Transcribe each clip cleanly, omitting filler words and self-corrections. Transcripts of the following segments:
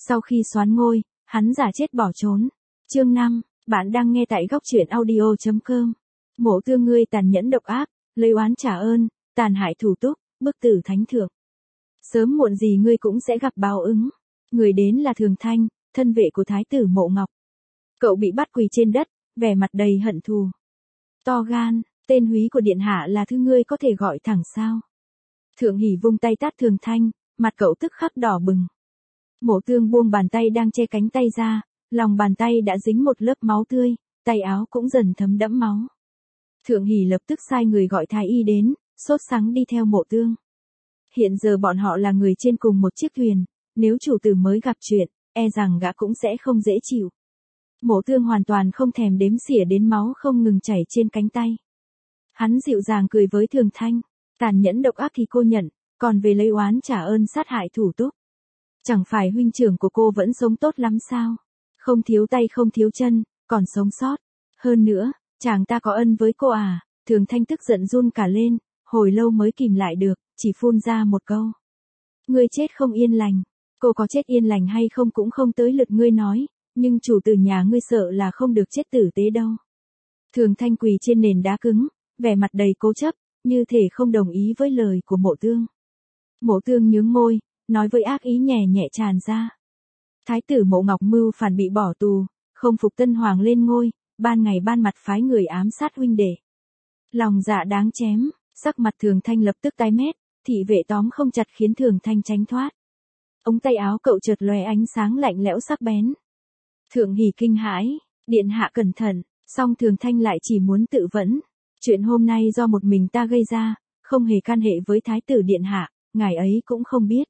Sau khi soán ngôi, hắn giả chết bỏ trốn. Chương 5, bạn đang nghe tại góc truyện audio.com. Mộ Tương ngươi tàn nhẫn độc ác, lấy oán trả ơn, tàn hại thủ túc, bức tử thánh thượng. Sớm muộn gì ngươi cũng sẽ gặp báo ứng. Người đến là Thường Thanh, thân vệ của thái tử Mộ Ngọc. Cậu bị bắt quỳ trên đất, vẻ mặt đầy hận thù. To gan, tên húy của điện hạ là thứ ngươi có thể gọi thẳng sao? Thượng Hỉ vung tay tát Thường Thanh, mặt cậu tức khắc đỏ bừng. Mộ Tương buông bàn tay đang che cánh tay ra, lòng bàn tay đã dính một lớp máu tươi, tay áo cũng dần thấm đẫm máu. Thượng Hỉ lập tức sai người gọi thái y đến, sốt sắng đi theo Mộ Tương. Hiện giờ bọn họ là người trên cùng một chiếc thuyền, nếu chủ tử mới gặp chuyện, e rằng gã cũng sẽ không dễ chịu. Mộ Tương hoàn toàn không thèm đếm xỉa đến máu không ngừng chảy trên cánh tay. Hắn dịu dàng cười với Thường Thanh, tàn nhẫn độc ác thì cô nhận, còn về lấy oán trả ơn sát hại thủ túc. Chẳng phải huynh trưởng của cô vẫn sống tốt lắm sao? Không thiếu tay không thiếu chân, còn sống sót. Hơn nữa, chàng ta có ân với cô à? Thường Thanh tức giận run cả lên, hồi lâu mới kìm lại được, chỉ phun ra một câu. Ngươi chết không yên lành. Cô có chết yên lành hay không cũng không tới lượt ngươi nói, nhưng chủ tử nhà ngươi sợ là không được chết tử tế đâu. Thường Thanh quỳ trên nền đá cứng, vẻ mặt đầy cố chấp, như thể không đồng ý với lời của Mộ Tương. Mộ Tương nhướng môi, nói với ác ý nhẹ nhẹ tràn ra. Thái tử Mộ Ngọc mưu phản bị bỏ tù, không phục Tân Hoàng lên ngôi, ban ngày ban mặt phái người ám sát huynh đệ. Lòng dạ đáng chém, sắc mặt Thường Thanh lập tức tái mét, thị vệ tóm không chặt khiến Thường Thanh tránh thoát. Ống tay áo cậu chợt lóe ánh sáng lạnh lẽo sắc bén. Thượng Hỉ kinh hãi, điện hạ cẩn thận, song Thường Thanh lại chỉ muốn tự vẫn. Chuyện hôm nay do một mình ta gây ra, không hề can hệ với thái tử điện hạ, ngài ấy cũng không biết.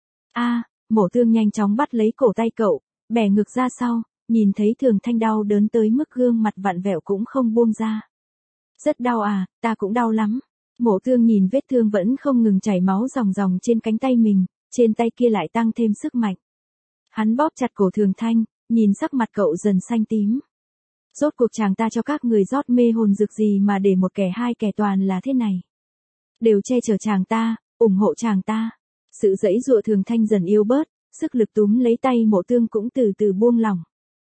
Mộ Tương nhanh chóng bắt lấy cổ tay cậu, bẻ ngược ra sau, nhìn thấy Thường Thanh đau đớn tới mức gương mặt vặn vẹo cũng không buông ra. Rất đau à, ta cũng đau lắm. Mộ Tương nhìn vết thương vẫn không ngừng chảy máu ròng ròng trên cánh tay mình, trên tay kia lại tăng thêm sức mạnh. Hắn bóp chặt cổ Thường Thanh, nhìn sắc mặt cậu dần xanh tím. Rốt cuộc chàng ta cho các người rót mê hồn dược gì mà để một kẻ hai kẻ toàn là thế này. Đều che chở chàng ta, ủng hộ chàng ta. Sự giãy giụa Thường Thanh dần yếu bớt, sức lực túm lấy tay Mộ Tương cũng từ từ buông lỏng.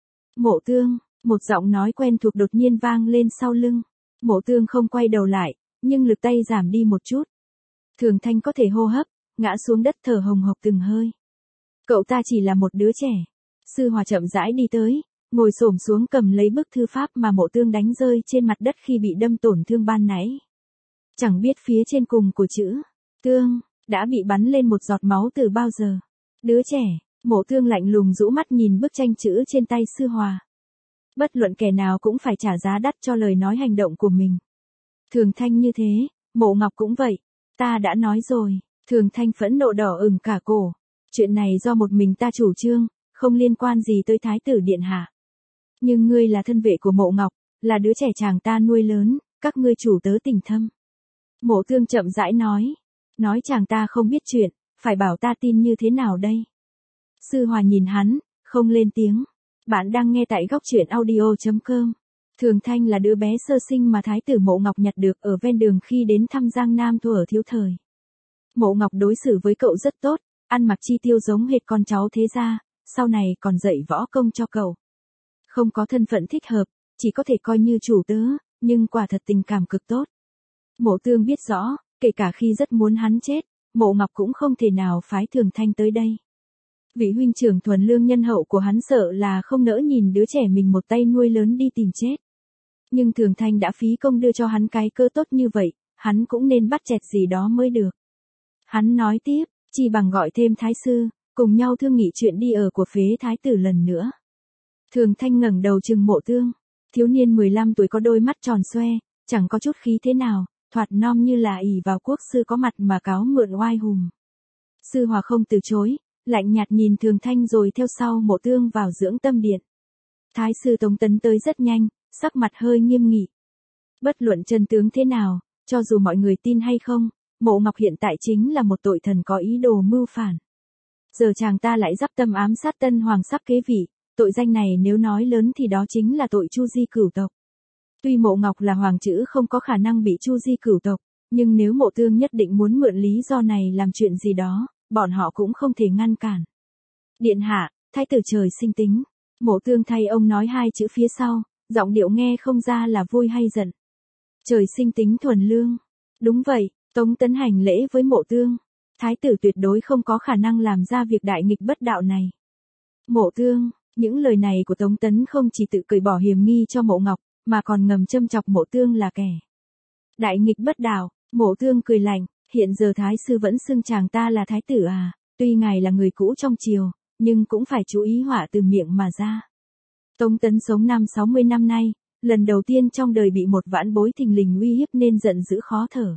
Mộ Tương, một giọng nói quen thuộc đột nhiên vang lên sau lưng. Mộ Tương không quay đầu lại, nhưng lực tay giảm đi một chút. Thường Thanh có thể hô hấp, ngã xuống đất thở hồng hộc từng hơi. Cậu ta chỉ là một đứa trẻ. Sư Hòa chậm rãi đi tới, ngồi xổm xuống cầm lấy bức thư pháp mà Mộ Tương đánh rơi trên mặt đất khi bị đâm tổn thương ban nãy. Chẳng biết phía trên cùng của chữ Tương đã bị bắn lên một giọt máu từ bao giờ. Đứa trẻ, Mộ Tương lạnh lùng rũ mắt nhìn bức tranh chữ trên tay Sư Hòa. Bất luận kẻ nào cũng phải trả giá đắt cho lời nói hành động của mình. Thường Thanh như thế, Mộ Ngọc cũng vậy. Ta đã nói rồi. Thường Thanh phẫn nộ đỏ ửng cả cổ. Chuyện này do một mình ta chủ trương, không liên quan gì tới thái tử điện hạ. Nhưng ngươi là thân vệ của Mộ Ngọc, là đứa trẻ chàng ta nuôi lớn, các ngươi chủ tớ tình thâm. Mộ Tương chậm rãi nói chàng ta không biết chuyện, phải bảo ta tin như thế nào đây? Sư Hòa nhìn hắn, không lên tiếng. Bạn đang nghe tại góc truyện audio.com. Thường Thanh là đứa bé sơ sinh mà thái tử Mộ Ngọc nhặt được ở ven đường khi đến thăm Giang Nam thuở thiếu thời. Mộ Ngọc đối xử với cậu rất tốt, ăn mặc chi tiêu giống hệt con cháu thế gia, sau này còn dạy võ công cho cậu. Không có thân phận thích hợp, chỉ có thể coi như chủ tớ, nhưng quả thật tình cảm cực tốt. Mộ Tương biết rõ, kể cả khi rất muốn hắn chết, Mộ Ngọc cũng không thể nào phái Thường Thanh tới đây. Vị huynh trưởng thuần lương nhân hậu của hắn sợ là không nỡ nhìn đứa trẻ mình một tay nuôi lớn đi tìm chết. Nhưng Thường Thanh đã phí công đưa cho hắn cái cơ tốt như vậy, hắn cũng nên bắt chẹt gì đó mới được. Hắn nói tiếp, chỉ bằng gọi thêm thái sư, cùng nhau thương nghị chuyện đi ở của phế thái tử lần nữa. Thường Thanh ngẩng đầu trừng Mộ Tương. Thiếu niên 15 tuổi có đôi mắt tròn xoe, chẳng có chút khí thế nào, thoạt non như là ỷ vào quốc sư có mặt mà cáo mượn oai hùng. Sư Hòa không từ chối, lạnh nhạt nhìn Thường Thanh rồi theo sau Mộ Tương vào dưỡng tâm điện. Thái sư Tống Tấn tới rất nhanh, sắc mặt hơi nghiêm nghị. Bất luận chân tướng thế nào, cho dù mọi người tin hay không, Mộ Ngọc hiện tại chính là một tội thần có ý đồ mưu phản. Giờ chàng ta lại dắp tâm ám sát Tân Hoàng sắp kế vị, tội danh này nếu nói lớn thì đó chính là tội tru di cửu tộc. Tuy Mộ Ngọc là hoàng chữ không có khả năng bị tru di cửu tộc, nhưng nếu Mộ Tương nhất định muốn mượn lý do này làm chuyện gì đó, bọn họ cũng không thể ngăn cản. Điện hạ, thái tử trời sinh tính. Mộ Tương thay ông nói hai chữ phía sau, giọng điệu nghe không ra là vui hay giận. Trời sinh tính thuần lương. Đúng vậy, Tống Tấn hành lễ với Mộ Tương. Thái tử tuyệt đối không có khả năng làm ra việc đại nghịch bất đạo này. Mộ Tương, những lời này của Tống Tấn không chỉ tự cởi bỏ hiềm nghi cho Mộ Ngọc, mà còn ngầm châm chọc Mộ Tương là kẻ đại nghịch bất đạo. Mộ Tương cười lạnh, hiện giờ thái sư vẫn xưng chàng ta là thái tử à, tuy ngài là người cũ trong triều, nhưng cũng phải chú ý họa từ miệng mà ra. Tống Tấn sống 60 năm nay, lần đầu tiên trong đời bị một vãn bối thình lình uy hiếp nên giận dữ khó thở.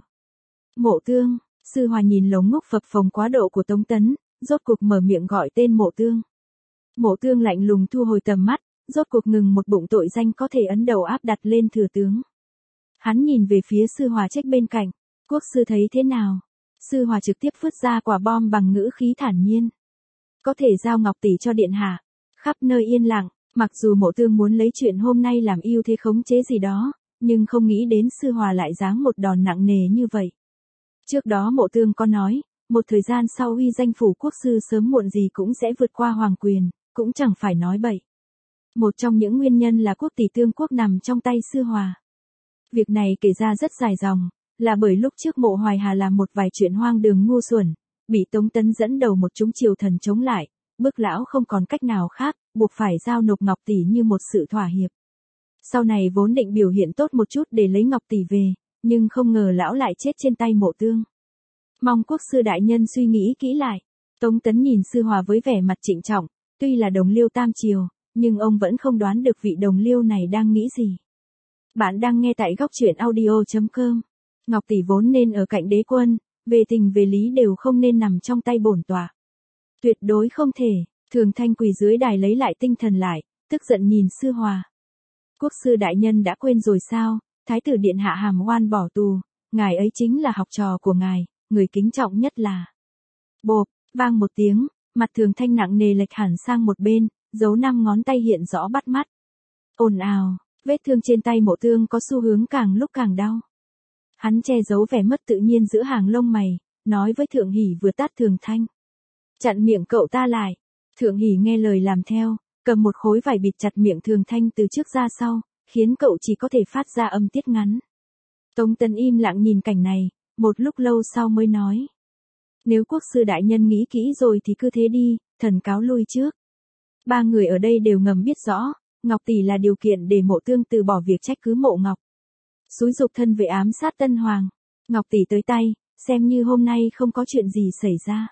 Mộ Tương, Sư Hòa nhìn lống ngốc phập phồng quá độ của Tống Tấn, rốt cuộc mở miệng gọi tên Mộ Tương. Mộ Tương lạnh lùng thu hồi tầm mắt, rốt cuộc ngừng một bụng tội danh có thể ấn đầu áp đặt lên thừa tướng. Hắn nhìn về phía Sư Hòa trách bên cạnh, quốc sư thấy thế nào? Sư Hòa trực tiếp vứt ra quả bom bằng ngữ khí thản nhiên. Có thể giao ngọc tỷ cho điện hạ. Khắp nơi yên lặng, mặc dù Mộ Tương muốn lấy chuyện hôm nay làm ưu thế khống chế gì đó, nhưng không nghĩ đến Sư Hòa lại giáng một đòn nặng nề như vậy. Trước đó Mộ Tương có nói, một thời gian sau uy danh phủ quốc sư sớm muộn gì cũng sẽ vượt qua hoàng quyền, cũng chẳng phải nói bậy. Một trong những nguyên nhân là quốc tỷ tương quốc nằm trong tay Sư Hòa. Việc này kể ra rất dài dòng, là bởi lúc trước Mộ Hoài Hà làm một vài chuyện hoang đường ngu xuẩn, bị Tống Tấn dẫn đầu một chúng triều thần chống lại, bức lão không còn cách nào khác, buộc phải giao nộp ngọc tỷ như một sự thỏa hiệp. Sau này vốn định biểu hiện tốt một chút để lấy ngọc tỷ về, nhưng không ngờ lão lại chết trên tay Mộ Tương. Mong quốc sư đại nhân suy nghĩ kỹ lại. Tống Tấn nhìn Sư Hòa với vẻ mặt trịnh trọng, tuy là đồng liêu tam triều, nhưng ông vẫn không đoán được vị đồng liêu này đang nghĩ gì. Bạn đang nghe tại góc truyện audio.com. Ngọc tỷ vốn nên ở cạnh đế quân, về tình về lý đều không nên nằm trong tay bổn tọa. Tuyệt đối không thể. Thường Thanh quỳ dưới đài lấy lại tinh thần lại, tức giận nhìn Sư Hòa. Quốc sư đại nhân đã quên rồi sao? Thái tử điện hạ hàm oan bỏ tù, ngài ấy chính là học trò của ngài, người kính trọng nhất là. Bộp, vang một tiếng, mặt Thường Thanh nặng nề lệch hẳn sang một bên, dấu 5 ngón tay hiện rõ bắt mắt. Ồn ào, vết thương trên tay Mộ Tương có xu hướng càng lúc càng đau. Hắn che giấu vẻ mất tự nhiên giữa hàng lông mày, nói với Thượng Hỷ vừa tát Thường Thanh. Chặn miệng cậu ta lại. Thượng Hỷ nghe lời làm theo, cầm một khối vải bịt chặt miệng Thường Thanh từ trước ra sau, khiến cậu chỉ có thể phát ra âm tiết ngắn. Tống Tấn im lặng nhìn cảnh này, một lúc lâu sau mới nói. Nếu quốc sư đại nhân nghĩ kỹ rồi thì cứ thế đi, thần cáo lui trước. Ba người ở đây đều ngầm biết rõ, Ngọc tỷ là điều kiện để Mộ Tương từ bỏ việc trách cứ Mộ Ngọc. Xúi dục thân vệ ám sát Tân Hoàng. Ngọc tỷ tới tay, xem như hôm nay không có chuyện gì xảy ra.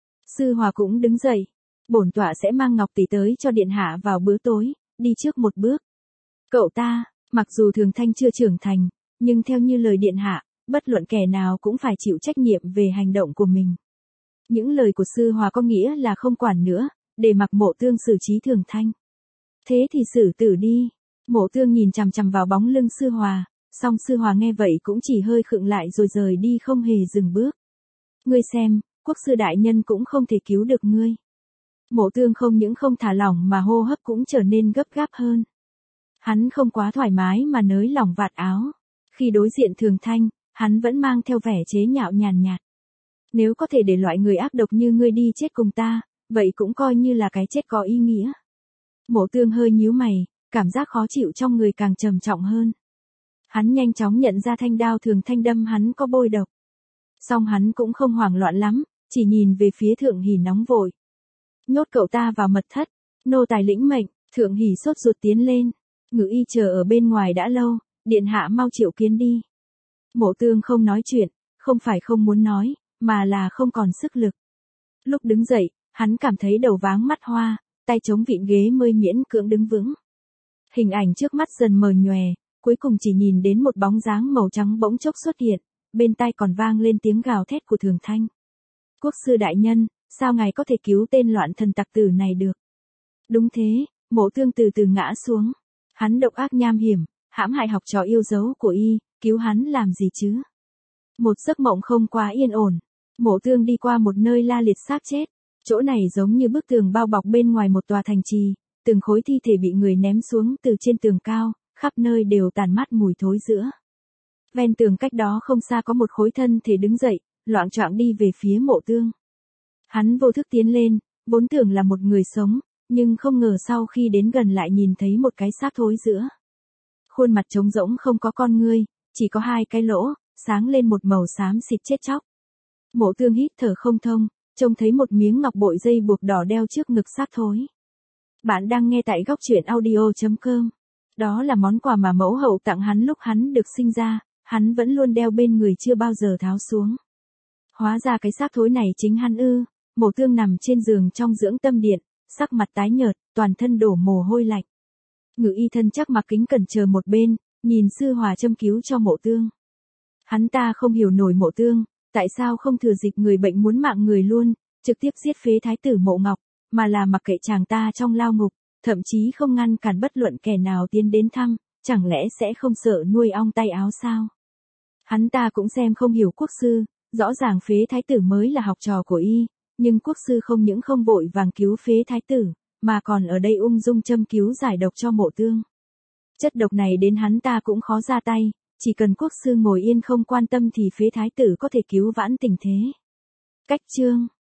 Sư Hòa cũng đứng dậy. Bổn tọa sẽ mang Ngọc tỷ tới cho điện hạ vào bữa tối, đi trước một bước. Cậu ta, mặc dù Thường Thanh chưa trưởng thành, nhưng theo như lời điện hạ, bất luận kẻ nào cũng phải chịu trách nhiệm về hành động của mình. Những lời của Sư Hòa có nghĩa là không quản nữa, để mặc Mộ Tương xử trí Thường Thanh. Thế thì xử tử đi. Mộ Tương nhìn chằm chằm vào bóng lưng Sư Hòa, song Sư Hòa nghe vậy cũng chỉ hơi khựng lại rồi rời đi không hề dừng bước. Ngươi xem, quốc sư đại nhân cũng không thể cứu được ngươi. Mộ Tương không những không thả lỏng mà hô hấp cũng trở nên gấp gáp hơn. Hắn không quá thoải mái mà nới lỏng vạt áo. Khi đối diện Thường Thanh, hắn vẫn mang theo vẻ chế nhạo nhàn nhạt. Nếu có thể để loại người ác độc như ngươi đi chết cùng ta, vậy cũng coi như là cái chết có ý nghĩa. Mộ Tương hơi nhíu mày, cảm giác khó chịu trong người càng trầm trọng hơn. Hắn nhanh chóng nhận ra thanh đao Thường Thanh đâm hắn có bôi độc. Song hắn cũng không hoảng loạn lắm, chỉ nhìn về phía Thượng Hỷ nóng vội. Nhốt cậu ta vào mật thất, nô tài lĩnh mệnh. Thượng Hỷ sốt ruột tiến lên. Ngự y chờ ở bên ngoài đã lâu, điện hạ mau triệu kiến đi. Mộ Tương không nói chuyện, không phải không muốn nói, mà là không còn sức lực. Lúc đứng dậy, hắn cảm thấy đầu váng mắt hoa, tay chống vịn ghế mới miễn cưỡng đứng vững. Hình ảnh trước mắt dần mờ nhòe, cuối cùng chỉ nhìn đến một bóng dáng màu trắng bỗng chốc xuất hiện, bên tai còn vang lên tiếng gào thét của Thường Thanh. Quốc sư đại nhân, sao ngài có thể cứu tên loạn thần tặc tử này được? Đúng thế, Mộ Tương từ từ ngã xuống. Hắn độc ác nham hiểm, hãm hại học trò yêu dấu của y, cứu hắn làm gì chứ? Một giấc mộng không quá yên ổn. Mộ Tương đi qua một nơi la liệt xác chết. Chỗ này giống như bức tường bao bọc bên ngoài một tòa thành trì, từng khối thi thể bị người ném xuống từ trên tường cao, khắp nơi đều tàn mát mùi thối rữa. Ven tường cách đó không xa có một khối thân thể đứng dậy, loạng choạng đi về phía Mộ Tương. Hắn vô thức tiến lên, vốn tưởng là một người sống, nhưng không ngờ sau khi đến gần lại nhìn thấy một cái xác thối giữa. Khuôn mặt trống rỗng không có con ngươi, chỉ có hai cái lỗ, sáng lên một màu xám xịt chết chóc. Mộ Tương hít thở không thông, trông thấy một miếng ngọc bội dây buộc đỏ đeo trước ngực xác thối. Bạn đang nghe tại góc truyện audio.com. Đó là món quà mà mẫu hậu tặng hắn lúc hắn được sinh ra, hắn vẫn luôn đeo bên người chưa bao giờ tháo xuống. Hóa ra cái xác thối này chính hắn ư. Mộ Tương nằm trên giường trong dưỡng tâm điện, sắc mặt tái nhợt, toàn thân đổ mồ hôi lạnh. Ngự y thân chắc mặc kính cẩn chờ một bên, nhìn sư hòa châm cứu cho Mộ Tương. Hắn ta không hiểu nổi Mộ Tương, tại sao không thừa dịp người bệnh muốn mạng người luôn, trực tiếp giết phế thái tử Mộ Ngọc, mà là mặc kệ chàng ta trong lao ngục, thậm chí không ngăn cản bất luận kẻ nào tiến đến thăm, chẳng lẽ sẽ không sợ nuôi ong tay áo sao? Hắn ta cũng xem không hiểu quốc sư, rõ ràng phế thái tử mới là học trò của y, nhưng quốc sư không những không vội vàng cứu phế thái tử, mà còn ở đây ung dung châm cứu giải độc cho Mộ Tương. Chất độc này đến hắn ta cũng khó ra tay, chỉ cần quốc sư ngồi yên không quan tâm thì phế thái tử có thể cứu vãn tình thế. Cách chương